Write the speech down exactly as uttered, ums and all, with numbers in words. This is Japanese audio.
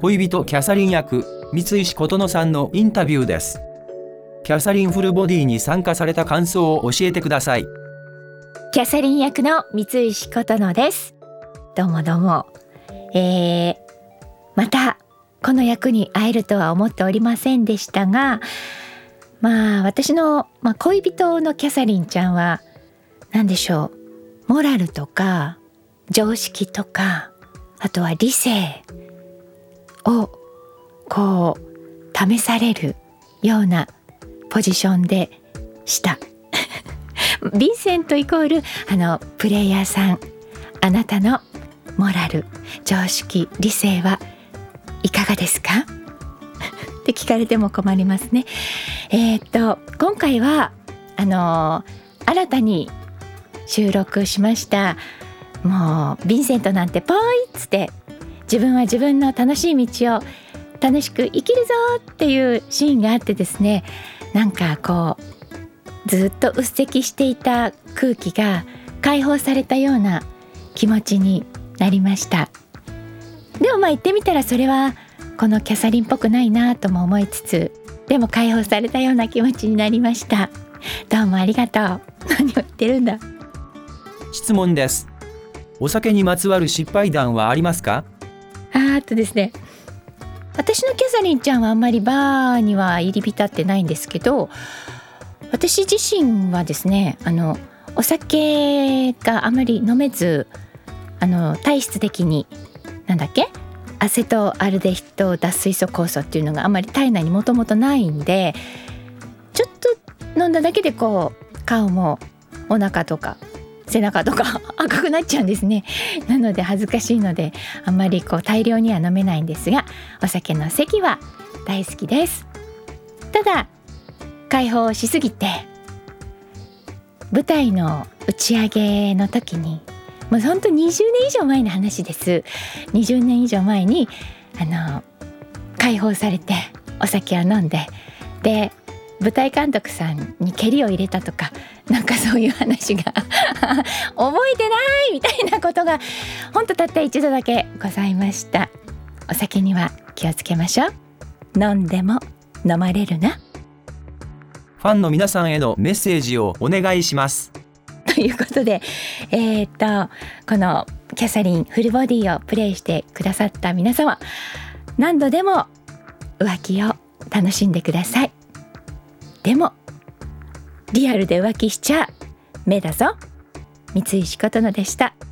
恋人キャサリン役三石琴乃さんのインタビューです。キャサリンフルボディに参加された感想を教えてください。 キャサリン役の三石琴乃です。どうもどうも、えー、またこの役に会えるとは思っておりませんでしたが、まあ私の、まあ、恋人のキャサリンちゃんは何でしょう、モラルとか常識とか、あとは理性をこう試されるようなポジションでしたヴィンセントイコールあのプレイヤーさん、あなたのモラル、常識、理性はいかがですかって聞かれても困りますね。えー、っと今回はあのー、新たに収録しました。もうヴィンセントなんてポイッつって自分は自分の楽しい道を楽しく生きるぞっていうシーンがあってですね、なんかこうずっとうっせきしていた空気が解放されたような気持ちになりました。でもまあ言ってみたらそれはこのキャサリンっぽくないなとも思いつつ、でも解放されたような気持ちになりました。どうもありがとう。何を言ってるんだ。 質問です。お酒にまつわる失敗談はありますか？ あーっとですね、私のキャサリンちゃんはあんまりバーには入り浸ってないんですけど、私自身はですね、あのお酒があまり飲めず、あの体質的になんだっけアセトアルデヒド脱水素酵素っていうのがあんまり体内にもともとないんで、ちょっと飲んだだけでこう顔もお腹とか背中とか赤くなっちゃうんですね。なので恥ずかしいのであんまりこう大量には飲めないんですが、お酒の席は大好きです。ただ解放しすぎて舞台の打ち上げの時に、もう本当にじゅうねん以上前の話です。にじゅうねん以上前にあの解放されてお酒を飲んで、で舞台監督さんに蹴りを入れたとか、なんかそういう話が覚えてないみたいなことが本当たった一度だけございました。お酒には気をつけましょう。飲んでも飲まれるな。 ファンの皆さんへのメッセージをお願いします。 ということで、えー、っとこのキャサリンフルボディをプレイしてくださった皆様、何度でも浮気を楽しんでください。でもリアルで浮気しちゃ目だぞ。三石琴乃でした。